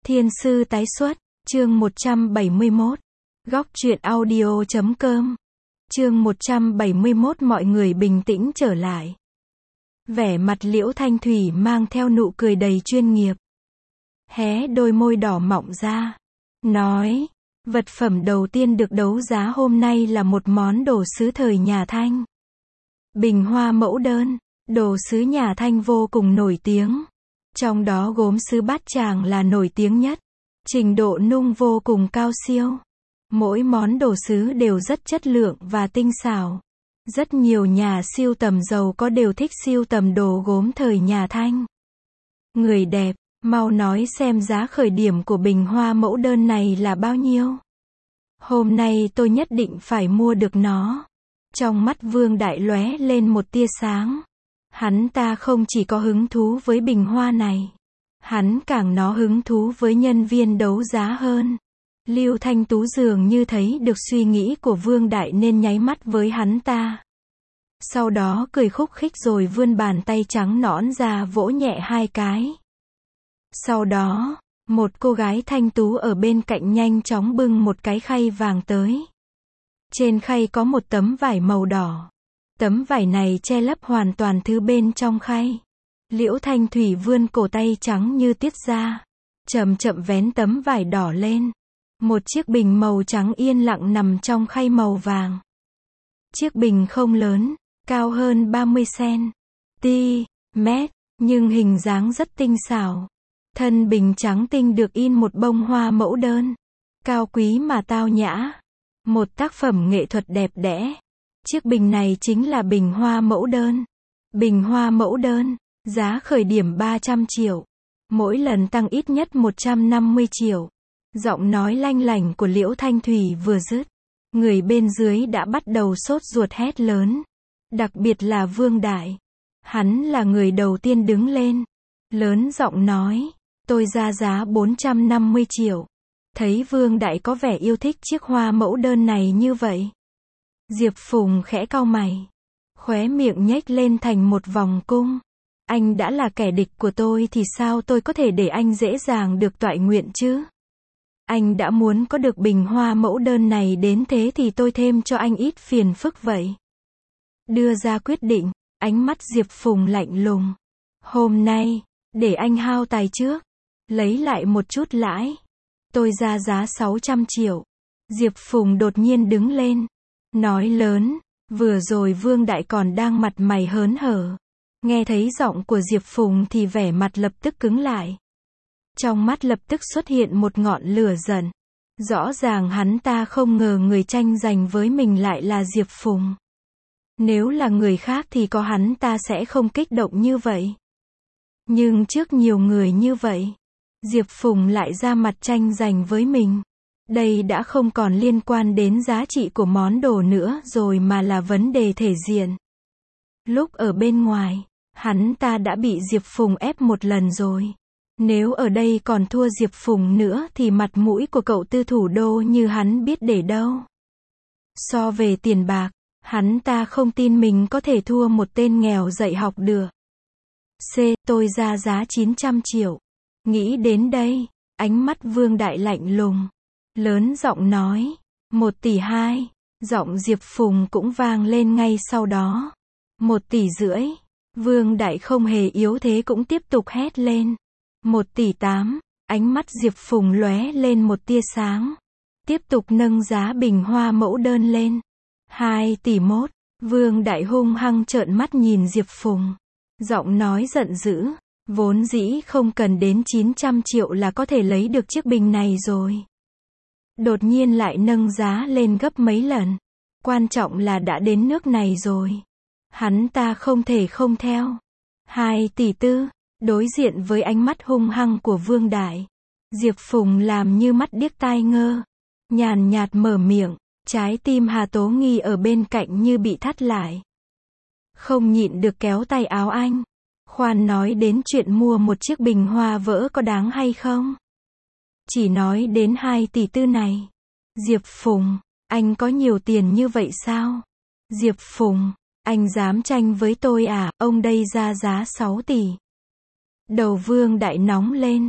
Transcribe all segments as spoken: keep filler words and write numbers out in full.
Thiên sư tái xuất, chương một trăm bảy mươi mốt. Góc truyện audio chấm com. Chương một trăm bảy mươi mốt mọi người bình tĩnh trở lại. Vẻ mặt Liễu Thanh Thủy mang theo nụ cười đầy chuyên nghiệp. Hé đôi môi đỏ mọng ra. Nói, vật phẩm đầu tiên được đấu giá hôm nay là một món đồ sứ thời nhà Thanh. Bình hoa mẫu đơn, đồ sứ nhà Thanh vô cùng nổi tiếng. Trong đó gốm sứ Bát Tràng là nổi tiếng nhất. Trình độ nung vô cùng cao siêu. Mỗi món đồ sứ đều rất chất lượng và tinh xảo. Rất nhiều nhà sưu tầm giàu có đều thích sưu tầm đồ gốm thời nhà Thanh. Người đẹp, mau nói xem giá khởi điểm của bình hoa mẫu đơn này là bao nhiêu. Hôm nay tôi nhất định phải mua được nó. Trong mắt Vương Đại lóe lên một tia sáng. Hắn ta không chỉ có hứng thú với bình hoa này. Hắn càng nó hứng thú với nhân viên đấu giá hơn. Lưu Thanh Tú dường như thấy được suy nghĩ của Vương Đại nên nháy mắt với hắn ta. Sau đó cười khúc khích rồi vươn bàn tay trắng nõn ra vỗ nhẹ hai cái. Sau đó, một cô gái thanh tú ở bên cạnh nhanh chóng bưng một cái khay vàng tới. Trên khay có một tấm vải màu đỏ. Tấm vải này che lấp hoàn toàn thứ bên trong khay. Liễu Thanh Thủy vươn cổ tay trắng như tiết ra. Chậm chậm vén tấm vải đỏ lên. Một chiếc bình màu trắng yên lặng nằm trong khay màu vàng. Chiếc bình không lớn, cao hơn ba mươi xăng-ti-mét, nhưng hình dáng rất tinh xảo. Thân bình trắng tinh được in một bông hoa mẫu đơn. Cao quý mà tao nhã. Một tác phẩm nghệ thuật đẹp đẽ. Chiếc bình này chính là bình hoa mẫu đơn. Bình hoa mẫu đơn, giá khởi điểm ba trăm triệu. Mỗi lần tăng ít nhất một trăm năm mươi triệu. Giọng nói lanh lảnh của Liễu Thanh Thủy vừa dứt. Người bên dưới đã bắt đầu sốt ruột hét lớn. Đặc biệt là Vương Đại. Hắn là người đầu tiên đứng lên. Lớn giọng nói, tôi ra giá bốn trăm năm mươi triệu. Thấy Vương Đại có vẻ yêu thích chiếc hoa mẫu đơn này như vậy. Diệp Phùng khẽ cau mày. Khóe miệng nhếch lên thành một vòng cung. Anh đã là kẻ địch của tôi thì sao tôi có thể để anh dễ dàng được toại nguyện chứ? Anh đã muốn có được bình hoa mẫu đơn này đến thế thì tôi thêm cho anh ít phiền phức vậy. Đưa ra quyết định, ánh mắt Diệp Phùng lạnh lùng. Hôm nay, để anh hao tài trước. Lấy lại một chút lãi. Tôi ra giá sáu trăm triệu. Diệp Phùng đột nhiên đứng lên. Nói lớn, vừa rồi Vương Đại còn đang mặt mày hớn hở. Nghe thấy giọng của Diệp Phùng thì vẻ mặt lập tức cứng lại. Trong mắt lập tức xuất hiện một ngọn lửa giận. Rõ ràng hắn ta không ngờ người tranh giành với mình lại là Diệp Phùng. Nếu là người khác thì có hắn ta sẽ không kích động như vậy. Nhưng trước nhiều người như vậy, Diệp Phùng lại ra mặt tranh giành với mình. Đây đã không còn liên quan đến giá trị của món đồ nữa rồi mà là vấn đề thể diện. Lúc ở bên ngoài, hắn ta đã bị Diệp Phùng ép một lần rồi. Nếu ở đây còn thua Diệp Phùng nữa thì mặt mũi của cậu tư thủ đô như hắn biết để đâu. So về tiền bạc, hắn ta không tin mình có thể thua một tên nghèo dạy học được. C. Tôi ra giá chín trăm triệu. Nghĩ đến đây, ánh mắt Vương Đại lạnh lùng. Lớn giọng nói, một tỷ hai. Giọng Diệp Phùng cũng vang lên ngay sau đó. Một tỷ rưỡi. Vương Đại không hề yếu thế cũng tiếp tục hét lên. Một tỷ tám. Ánh mắt Diệp Phùng lóe lên một tia sáng. Tiếp tục nâng giá bình hoa mẫu đơn lên. Hai tỷ mốt. Vương Đại hung hăng trợn mắt nhìn Diệp Phùng. Giọng nói giận dữ. Vốn dĩ không cần đến chín trăm triệu là có thể lấy được chiếc bình này rồi. Đột nhiên lại nâng giá lên gấp mấy lần. Quan trọng là đã đến nước này rồi. Hắn ta không thể không theo. Hai tỷ tư. Đối diện với ánh mắt hung hăng của Vương Đại. Diệp Phùng làm như mắt điếc tai ngơ. Nhàn nhạt mở miệng. Trái tim Hà Tố Nghi ở bên cạnh như bị thắt lại. Không nhịn được kéo tay áo anh. Khoan nói đến chuyện mua một chiếc bình hoa vỡ có đáng hay không? Chỉ nói đến hai tỷ tư này. Diệp Phùng, anh có nhiều tiền như vậy sao? Diệp Phùng, anh dám tranh với tôi à? Ông đây ra giá sáu tỷ. Đầu Vương Đại nóng lên.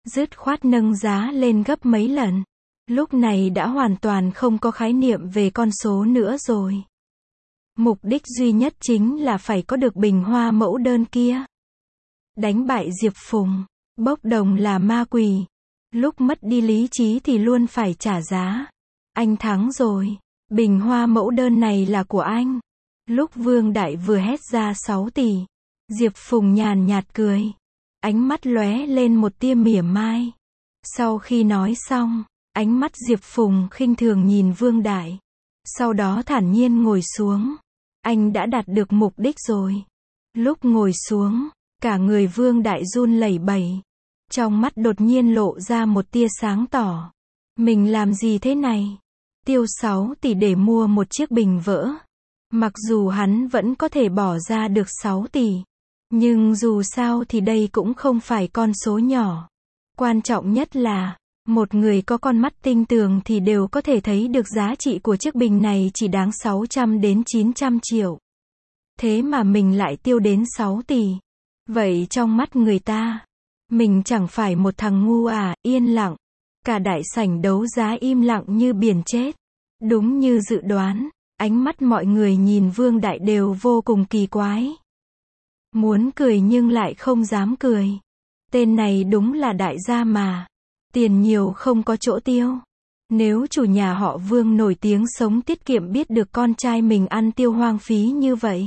dứt khoát nâng giá lên gấp mấy lần. Lúc này đã hoàn toàn không có khái niệm về con số nữa rồi. Mục đích duy nhất chính là phải có được bình hoa mẫu đơn kia. Đánh bại Diệp Phùng. Bốc đồng là ma quỷ. Lúc mất đi lý trí thì luôn phải trả giá. Anh thắng rồi. Bình hoa mẫu đơn này là của anh. Lúc Vương Đại vừa hét ra sáu tỷ. Diệp Phùng nhàn nhạt cười. Ánh mắt lóe lên một tia mỉa mai. Sau khi nói xong, ánh mắt Diệp Phùng khinh thường nhìn Vương Đại. Sau đó thản nhiên ngồi xuống. Anh đã đạt được mục đích rồi. Lúc ngồi xuống, cả người Vương Đại run lẩy bẩy. Trong mắt đột nhiên lộ ra một tia sáng tỏ. Mình làm gì thế này? Tiêu sáu tỷ để mua một chiếc bình vỡ. Mặc dù hắn vẫn có thể bỏ ra được sáu tỷ. Nhưng dù sao thì đây cũng không phải con số nhỏ. Quan trọng nhất là, một người có con mắt tinh tường thì đều có thể thấy được giá trị của chiếc bình này chỉ đáng sáu trăm đến chín trăm triệu. Thế mà mình lại tiêu đến sáu tỷ. Vậy trong mắt người ta, mình chẳng phải một thằng ngu à, yên lặng. Cả đại sảnh đấu giá im lặng như biển chết. Đúng như dự đoán, ánh mắt mọi người nhìn Vương Đại đều vô cùng kỳ quái. Muốn cười nhưng lại không dám cười. Tên này đúng là đại gia mà. Tiền nhiều không có chỗ tiêu. Nếu chủ nhà họ Vương nổi tiếng sống tiết kiệm biết được con trai mình ăn tiêu hoang phí như vậy,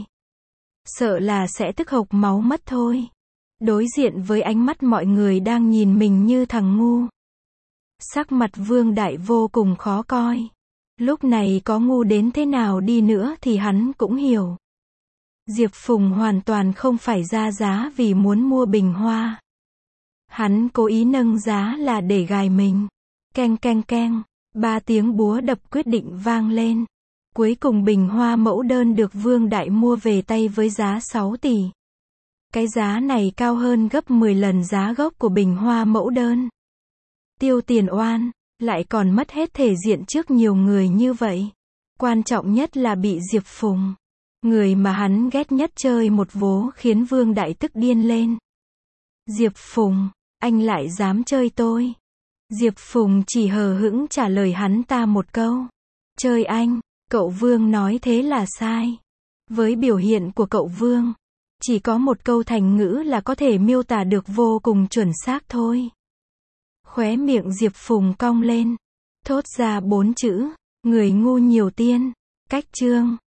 sợ là sẽ tức hộc máu mất thôi. Đối diện với ánh mắt mọi người đang nhìn mình như thằng ngu. Sắc mặt Vương Đại vô cùng khó coi. Lúc này có ngu đến thế nào đi nữa thì hắn cũng hiểu. Diệp Phùng hoàn toàn không phải ra giá vì muốn mua bình hoa. Hắn cố ý nâng giá là để gài mình. Keng keng keng, ba tiếng búa đập quyết định vang lên. Cuối cùng bình hoa mẫu đơn được Vương Đại mua về tay với giá sáu tỷ. Cái giá này cao hơn gấp mười lần giá gốc của bình hoa mẫu đơn. Tiêu tiền oan, lại còn mất hết thể diện trước nhiều người như vậy. Quan trọng nhất là bị Diệp Phùng, người mà hắn ghét nhất chơi một vố khiến Vương Đại tức điên lên. Diệp Phùng, anh lại dám chơi tôi. Diệp Phùng chỉ hờ hững trả lời hắn ta một câu. Chơi anh, cậu Vương nói thế là sai. Với biểu hiện của cậu Vương, chỉ có một câu thành ngữ là có thể miêu tả được vô cùng chuẩn xác thôi. Khóe miệng Diệp Phùng cong lên. Thốt ra bốn chữ, người ngu nhiều tiên. Cách chương.